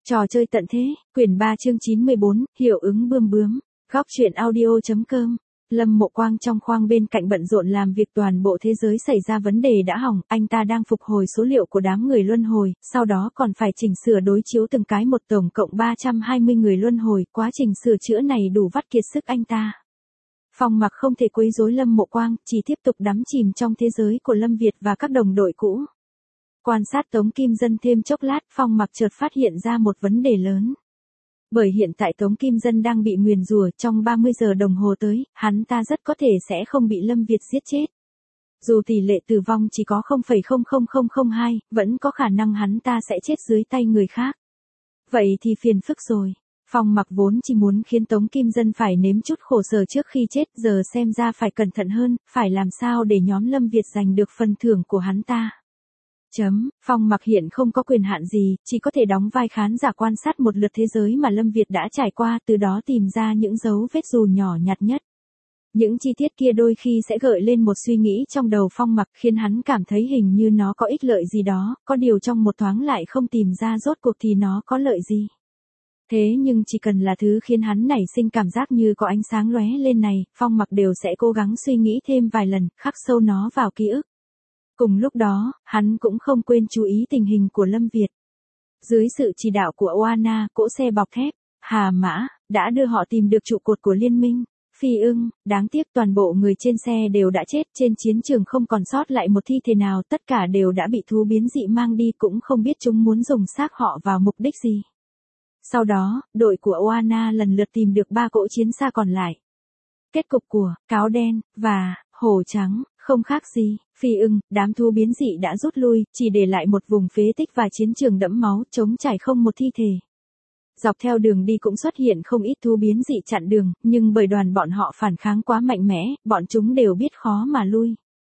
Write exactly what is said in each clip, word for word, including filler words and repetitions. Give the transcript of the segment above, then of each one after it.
Trò chơi tận thế, quyển ba chương chín mươi bốn, hiệu ứng bươm bướm. Góc truyện audio.com. Lâm Mộ Quang trong khoang bên cạnh bận rộn làm việc, toàn bộ thế giới xảy ra vấn đề đã hỏng, anh ta đang phục hồi số liệu của đám người luân hồi, sau đó còn phải chỉnh sửa đối chiếu từng cái một, tổng cộng ba trăm hai mươi người luân hồi, quá trình sửa chữa này đủ vắt kiệt sức anh ta. Phong Mặc không thể quấy rối Lâm Mộ Quang, chỉ tiếp tục đắm chìm trong thế giới của Lâm Việt và các đồng đội cũ. Quan sát Tống Kim Dân thêm chốc lát, Phong Mặc chợt phát hiện ra một vấn đề lớn. Bởi hiện tại Tống Kim Dân đang bị nguyền rủa, trong ba mươi giờ đồng hồ tới, hắn ta rất có thể sẽ không bị Lâm Việt giết chết. Dù tỷ lệ tử vong chỉ có không phẩy không không không không hai, vẫn có khả năng hắn ta sẽ chết dưới tay người khác. Vậy thì phiền phức rồi. Phong Mặc vốn chỉ muốn khiến Tống Kim Dân phải nếm chút khổ sở trước khi chết, giờ xem ra phải cẩn thận hơn, phải làm sao để nhóm Lâm Việt giành được phần thưởng của hắn ta. Chấm, Phong Mặc hiện không có quyền hạn gì, chỉ có thể đóng vai khán giả quan sát một lượt thế giới mà Lâm Việt đã trải qua, từ đó tìm ra những dấu vết dù nhỏ nhặt nhất. Những chi tiết kia đôi khi sẽ gợi lên một suy nghĩ trong đầu Phong Mặc, khiến hắn cảm thấy hình như nó có ích lợi gì đó, có điều trong một thoáng lại không tìm ra rốt cuộc thì nó có lợi gì. Thế nhưng chỉ cần là thứ khiến hắn nảy sinh cảm giác như có ánh sáng lóe lên này, Phong Mặc đều sẽ cố gắng suy nghĩ thêm vài lần, khắc sâu nó vào ký ức. Cùng lúc đó, hắn cũng không quên chú ý tình hình của Lâm Việt. Dưới sự chỉ đạo của Oana, cỗ xe bọc thép, Hà Mã, đã đưa họ tìm được trụ cột của liên minh. Phi Ưng, đáng tiếc toàn bộ người trên xe đều đã chết, trên chiến trường không còn sót lại một thi thể nào, tất cả đều đã bị thú biến dị mang đi, cũng không biết chúng muốn dùng xác họ vào mục đích gì. Sau đó, đội của Oana lần lượt tìm được ba cỗ chiến xa còn lại. Kết cục của Cáo Đen và Hổ Trắng không khác gì. Phi Ưng, đám thú biến dị đã rút lui, chỉ để lại một vùng phế tích và chiến trường đẫm máu, trống trải không một thi thể. Dọc theo đường đi cũng xuất hiện không ít thú biến dị chặn đường, nhưng bởi đoàn bọn họ phản kháng quá mạnh mẽ, bọn chúng đều biết khó mà lui.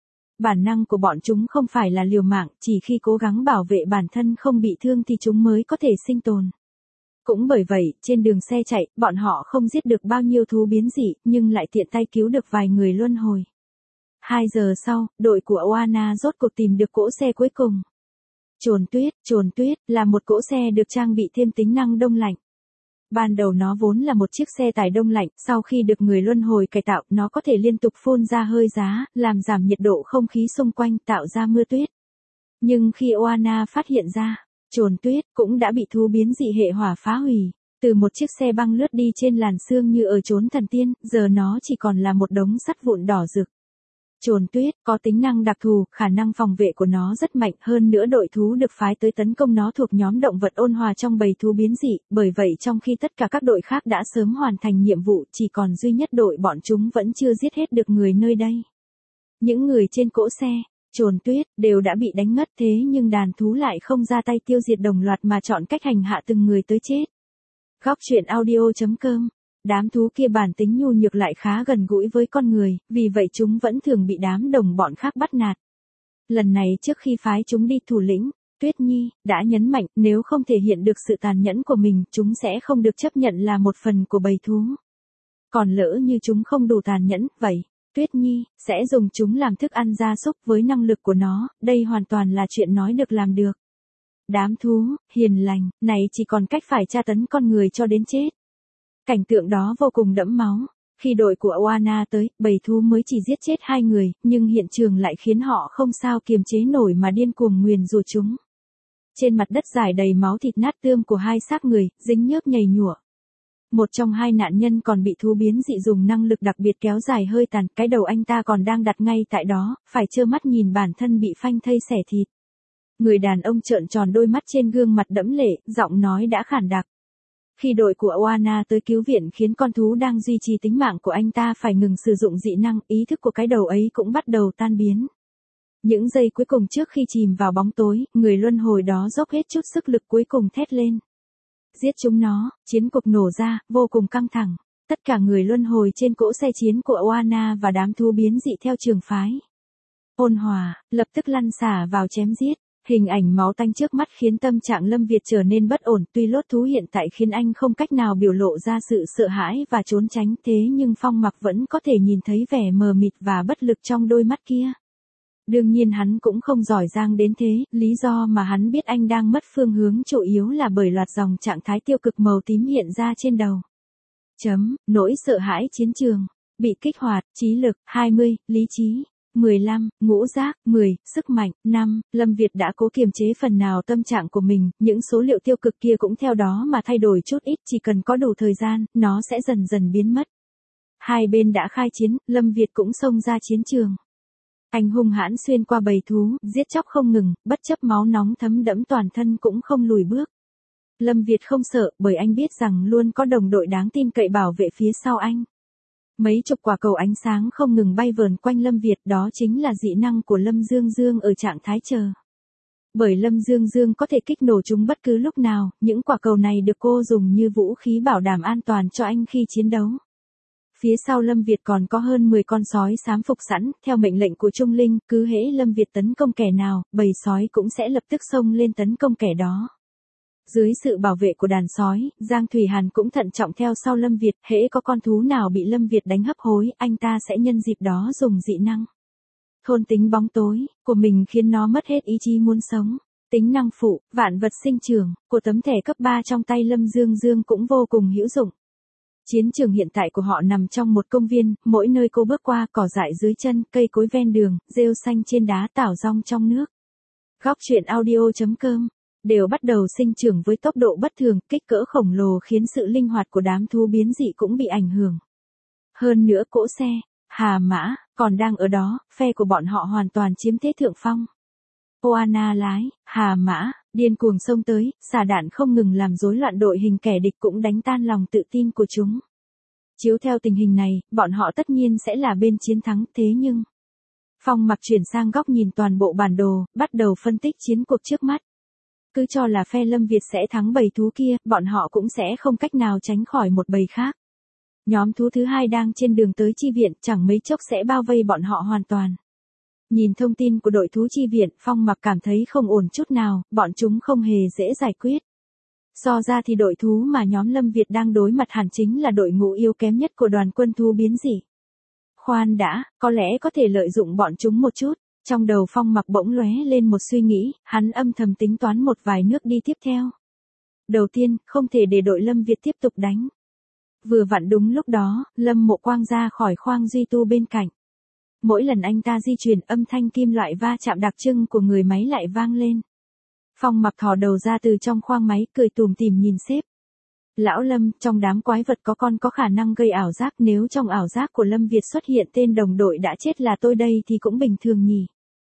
Bản năng của bọn chúng không phải là liều mạng, chỉ khi cố gắng bảo vệ bản thân không bị thương thì chúng mới có thể sinh tồn. Cũng bởi vậy, trên đường xe chạy, bọn họ không giết được bao nhiêu thú biến dị, nhưng lại tiện tay cứu được vài người luân hồi. Hai giờ sau, đội của Oana rốt cuộc tìm được cỗ xe cuối cùng. Trồn Tuyết, Trồn Tuyết là một cỗ xe được trang bị thêm tính năng đông lạnh. Ban đầu nó vốn là một chiếc xe tải đông lạnh, sau khi được người luân hồi cải tạo, nó có thể liên tục phun ra hơi giá, làm giảm nhiệt độ không khí xung quanh, tạo ra mưa tuyết. Nhưng khi Oana phát hiện ra, Trồn Tuyết cũng đã bị thú biến dị hệ hỏa phá hủy. Từ một chiếc xe băng lướt đi trên làn sương như ở chốn thần tiên, giờ nó chỉ còn là một đống sắt vụn đỏ rực. Trồn Tuyết có tính năng đặc thù, khả năng phòng vệ của nó rất mạnh, hơn nữa đội thú được phái tới tấn công nó thuộc nhóm động vật ôn hòa trong bầy thú biến dị, bởi vậy trong khi tất cả các đội khác đã sớm hoàn thành nhiệm vụ, chỉ còn duy nhất đội bọn chúng vẫn chưa giết hết được người nơi đây. Những người trên cỗ xe, Trồn Tuyết, đều đã bị đánh ngất, thế nhưng đàn thú lại không ra tay tiêu diệt đồng loạt mà chọn cách hành hạ từng người tới chết. Góc truyện audio.com. Đám thú kia bản tính nhu nhược lại khá gần gũi với con người, vì vậy chúng vẫn thường bị đám đồng bọn khác bắt nạt. Lần này trước khi phái chúng đi thủ lĩnh, Tuyết Nhi đã nhấn mạnh nếu không thể hiện được sự tàn nhẫn của mình, chúng sẽ không được chấp nhận là một phần của bầy thú. Còn lỡ như chúng không đủ tàn nhẫn, vậy Tuyết Nhi sẽ dùng chúng làm thức ăn gia súc, với năng lực của nó, đây hoàn toàn là chuyện nói được làm được. Đám thú hiền lành này chỉ còn cách phải tra tấn con người cho đến chết. Cảnh tượng đó vô cùng đẫm máu. Khi đội của Oana tới, bầy thú mới chỉ giết chết hai người, nhưng hiện trường lại khiến họ không sao kiềm chế nổi mà điên cuồng nguyền rủa chúng. Trên mặt đất rải đầy máu thịt nát tươm của hai xác người, dính nhớp nhầy nhụa. Một trong hai nạn nhân còn bị thú biến dị dùng năng lực đặc biệt kéo dài hơi tàn, cái đầu anh ta còn đang đặt ngay tại đó, phải trơ mắt nhìn bản thân bị phanh thây xẻ thịt. Người đàn ông trợn tròn đôi mắt, trên gương mặt đẫm lệ, giọng nói đã khản đặc. Khi đội của Oana tới cứu viện khiến con thú đang duy trì tính mạng của anh ta phải ngừng sử dụng dị năng, ý thức của cái đầu ấy cũng bắt đầu tan biến. Những giây cuối cùng trước khi chìm vào bóng tối, người luân hồi đó dốc hết chút sức lực cuối cùng thét lên. Giết chúng nó, chiến cuộc nổ ra, vô cùng căng thẳng. Tất cả người luân hồi trên cỗ xe chiến của Oana và đám thú biến dị theo trường phái ôn hòa, lập tức lăn xả vào chém giết. Hình ảnh máu tanh trước mắt khiến tâm trạng Lâm Việt trở nên bất ổn, tuy lốt thú hiện tại khiến anh không cách nào biểu lộ ra sự sợ hãi và trốn tránh, thế nhưng Phong Mặc vẫn có thể nhìn thấy vẻ mờ mịt và bất lực trong đôi mắt kia. Đương nhiên hắn cũng không giỏi giang đến thế, lý do mà hắn biết anh đang mất phương hướng chủ yếu là bởi loạt dòng trạng thái tiêu cực màu tím hiện ra trên đầu. Chấm, nỗi sợ hãi chiến trường, bị kích hoạt, trí lực, hai mươi, lý trí, mười lăm, ngũ giác, mười, sức mạnh, năm, Lâm Việt đã cố kiềm chế phần nào tâm trạng của mình, những số liệu tiêu cực kia cũng theo đó mà thay đổi chút ít, chỉ cần có đủ thời gian, nó sẽ dần dần biến mất. Hai bên đã khai chiến, Lâm Việt cũng xông ra chiến trường. Anh hung hãn xuyên qua bầy thú, giết chóc không ngừng, bất chấp máu nóng thấm đẫm toàn thân cũng không lùi bước. Lâm Việt không sợ, bởi anh biết rằng luôn có đồng đội đáng tin cậy bảo vệ phía sau anh. Mấy chục quả cầu ánh sáng không ngừng bay vờn quanh Lâm Việt, đó chính là dị năng của Lâm Dương Dương ở trạng thái chờ. Bởi Lâm Dương Dương có thể kích nổ chúng bất cứ lúc nào, những quả cầu này được cô dùng như vũ khí bảo đảm an toàn cho anh khi chiến đấu. Phía sau Lâm Việt còn có hơn mười con sói xám phục sẵn, theo mệnh lệnh của Trung Linh, cứ hễ Lâm Việt tấn công kẻ nào, bầy sói cũng sẽ lập tức xông lên tấn công kẻ đó. Dưới sự bảo vệ của đàn sói, Giang Thủy Hàn cũng thận trọng theo sau Lâm Việt, hễ có con thú nào bị Lâm Việt đánh hấp hối, anh ta sẽ nhân dịp đó dùng dị năng thôn tính bóng tối của mình khiến nó mất hết ý chí muốn sống. Tính năng phụ, vạn vật sinh trưởng, của tấm thẻ cấp ba trong tay Lâm Dương Dương cũng vô cùng hữu dụng. Chiến trường hiện tại của họ nằm trong một công viên, mỗi nơi cô bước qua cỏ dại dưới chân, cây cối ven đường, rêu xanh trên đá, tảo rong trong nước. Góc truyện audio chấm com đều bắt đầu sinh trưởng với tốc độ bất thường, kích cỡ khổng lồ khiến sự linh hoạt của đám thú biến dị cũng bị ảnh hưởng. Hơn nữa cỗ xe, hà mã, còn đang ở đó, phe của bọn họ hoàn toàn chiếm thế thượng phong. Oana lái, hà mã, điên cuồng xông tới, xả đạn không ngừng làm rối loạn đội hình kẻ địch cũng đánh tan lòng tự tin của chúng. Chiếu theo tình hình này, bọn họ tất nhiên sẽ là bên chiến thắng, thế nhưng... Phong Mặc chuyển sang góc nhìn toàn bộ bản đồ, bắt đầu phân tích chiến cuộc trước mắt. Cứ cho là phe Lâm Việt sẽ thắng bầy thú kia, bọn họ cũng sẽ không cách nào tránh khỏi một bầy khác. Nhóm thú thứ hai đang trên đường tới chi viện, chẳng mấy chốc sẽ bao vây bọn họ hoàn toàn. Nhìn thông tin của đội thú chi viện, Phong Mặc cảm thấy không ổn chút nào, bọn chúng không hề dễ giải quyết. So ra thì đội thú mà nhóm Lâm Việt đang đối mặt hẳn chính là đội ngũ yếu kém nhất của đoàn quân thú biến dị. Khoan đã, có lẽ có thể lợi dụng bọn chúng một chút. Trong đầu Phong Mặc bỗng lóe lên một suy nghĩ, hắn âm thầm tính toán một vài nước đi tiếp theo. Đầu tiên, không thể để đội Lâm Việt tiếp tục đánh. Vừa vặn đúng lúc đó, Lâm Mộ Quang ra khỏi khoang duy tu bên cạnh. Mỗi lần anh ta di chuyển, âm thanh kim loại va chạm đặc trưng của người máy lại vang lên. Phong Mặc thò đầu ra từ trong khoang máy, cười tủm tỉm nhìn sếp. Lão Lâm, trong đám quái vật có con có khả năng gây ảo giác, nếu trong ảo giác của Lâm Việt xuất hiện tên đồng đội đã chết là tôi đây thì cũng bình thường nhỉ.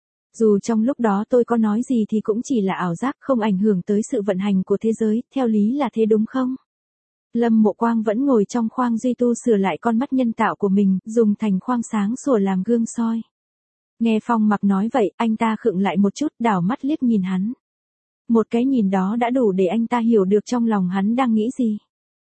Dù trong lúc đó tôi có nói gì thì cũng chỉ là ảo giác, không ảnh hưởng tới sự vận hành của thế giới, theo lý là thế đúng không? Lâm Mộ Quang vẫn ngồi trong khoang duy tu sửa lại con mắt nhân tạo của mình, dùng thành khoang sáng sủa làm gương soi. Nghe Phong Mặc nói vậy, anh ta khựng lại một chút, đảo mắt liếc nhìn hắn. Một cái nhìn đó đã đủ để anh ta hiểu được trong lòng hắn đang nghĩ gì.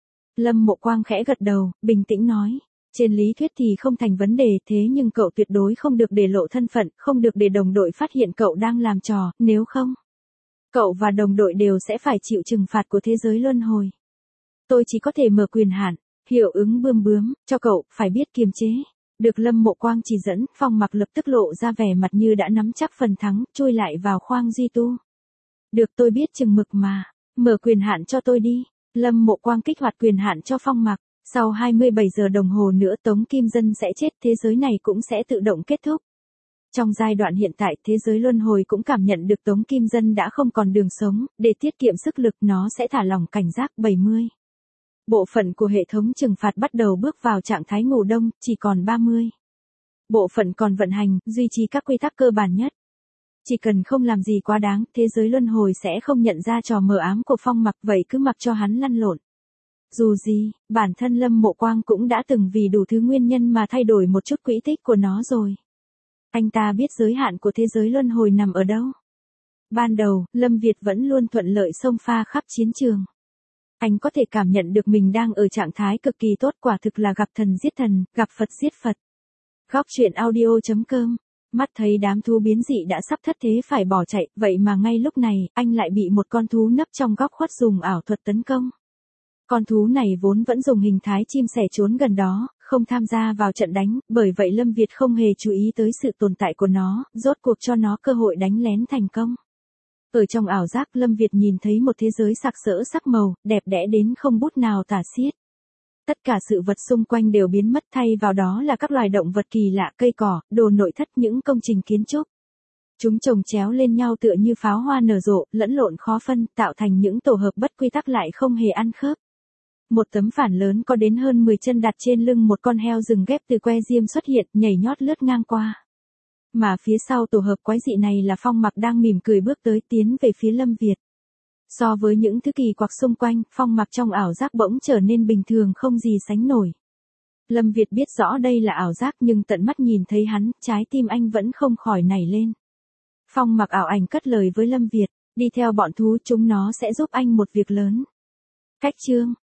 Lâm Mộ Quang khẽ gật đầu, bình tĩnh nói. Trên lý thuyết thì không thành vấn đề, thế nhưng cậu tuyệt đối không được để lộ thân phận, không được để đồng đội phát hiện cậu đang làm trò, nếu không, cậu và đồng đội đều sẽ phải chịu trừng phạt của thế giới luân hồi. Tôi chỉ có thể mở quyền hạn, hiệu ứng bươm bướm, cho cậu, phải biết kiềm chế. Được Lâm Mộ Quang chỉ dẫn, Phong Mặc lập tức lộ ra vẻ mặt như đã nắm chắc phần thắng, chui lại vào khoang duy tu. Được, tôi biết chừng mực mà, mở quyền hạn cho tôi đi. Lâm Mộ Quang kích hoạt quyền hạn cho Phong Mặc. Sau hai mươi bảy giờ đồng hồ nữa Tống Kim Dân sẽ chết, thế giới này cũng sẽ tự động kết thúc. Trong giai đoạn hiện tại, thế giới luân hồi cũng cảm nhận được Tống Kim Dân đã không còn đường sống, để tiết kiệm sức lực nó sẽ thả lỏng cảnh giác. bảy mươi. Bộ phận của hệ thống trừng phạt bắt đầu bước vào trạng thái ngủ đông, chỉ còn ba mươi. Bộ phận còn vận hành, duy trì các quy tắc cơ bản nhất. Chỉ cần không làm gì quá đáng, thế giới luân hồi sẽ không nhận ra trò mờ ám của Phong Mặc, vậy cứ mặc cho hắn lăn lộn. Dù gì, bản thân Lâm Mộ Quang cũng đã từng vì đủ thứ nguyên nhân mà thay đổi một chút quỹ tích của nó rồi. Anh ta biết giới hạn của thế giới luân hồi nằm ở đâu. Ban đầu, Lâm Việt vẫn luôn thuận lợi xông pha khắp chiến trường. Anh có thể cảm nhận được mình đang ở trạng thái cực kỳ tốt, quả thực là gặp thần giết thần, gặp Phật giết Phật. Góc truyện audio chấm com. Mắt thấy đám thú biến dị đã sắp thất thế phải bỏ chạy, vậy mà ngay lúc này, anh lại bị một con thú nấp trong góc khuất dùng ảo thuật tấn công. Con thú này vốn vẫn dùng hình thái chim sẻ trốn gần đó, không tham gia vào trận đánh, bởi vậy Lâm Việt không hề chú ý tới sự tồn tại của nó, rốt cuộc cho nó cơ hội đánh lén thành công. Ở trong ảo giác Lâm Việt nhìn thấy một thế giới sặc sỡ sắc màu, đẹp đẽ đến không bút nào tả xiết. Tất cả sự vật xung quanh đều biến mất, thay vào đó là các loài động vật kỳ lạ, cây cỏ, đồ nội thất, những công trình kiến trúc. Chúng chồng chéo lên nhau tựa như pháo hoa nở rộ, lẫn lộn khó phân, tạo thành những tổ hợp bất quy tắc lại không hề ăn khớp. Một tấm phản lớn có đến hơn mười chân đặt trên lưng một con heo rừng ghép từ que diêm xuất hiện, nhảy nhót lướt ngang qua. Mà phía sau tổ hợp quái dị này là Phong Mặc đang mỉm cười bước tới, tiến về phía Lâm Việt. So với những thứ kỳ quặc xung quanh, Phong Mặc trong ảo giác bỗng trở nên bình thường không gì sánh nổi. Lâm Việt biết rõ đây là ảo giác nhưng tận mắt nhìn thấy hắn, trái tim anh vẫn không khỏi nảy lên. Phong Mặc ảo ảnh cất lời với Lâm Việt, đi theo bọn thú chúng nó sẽ giúp anh một việc lớn. Cách chương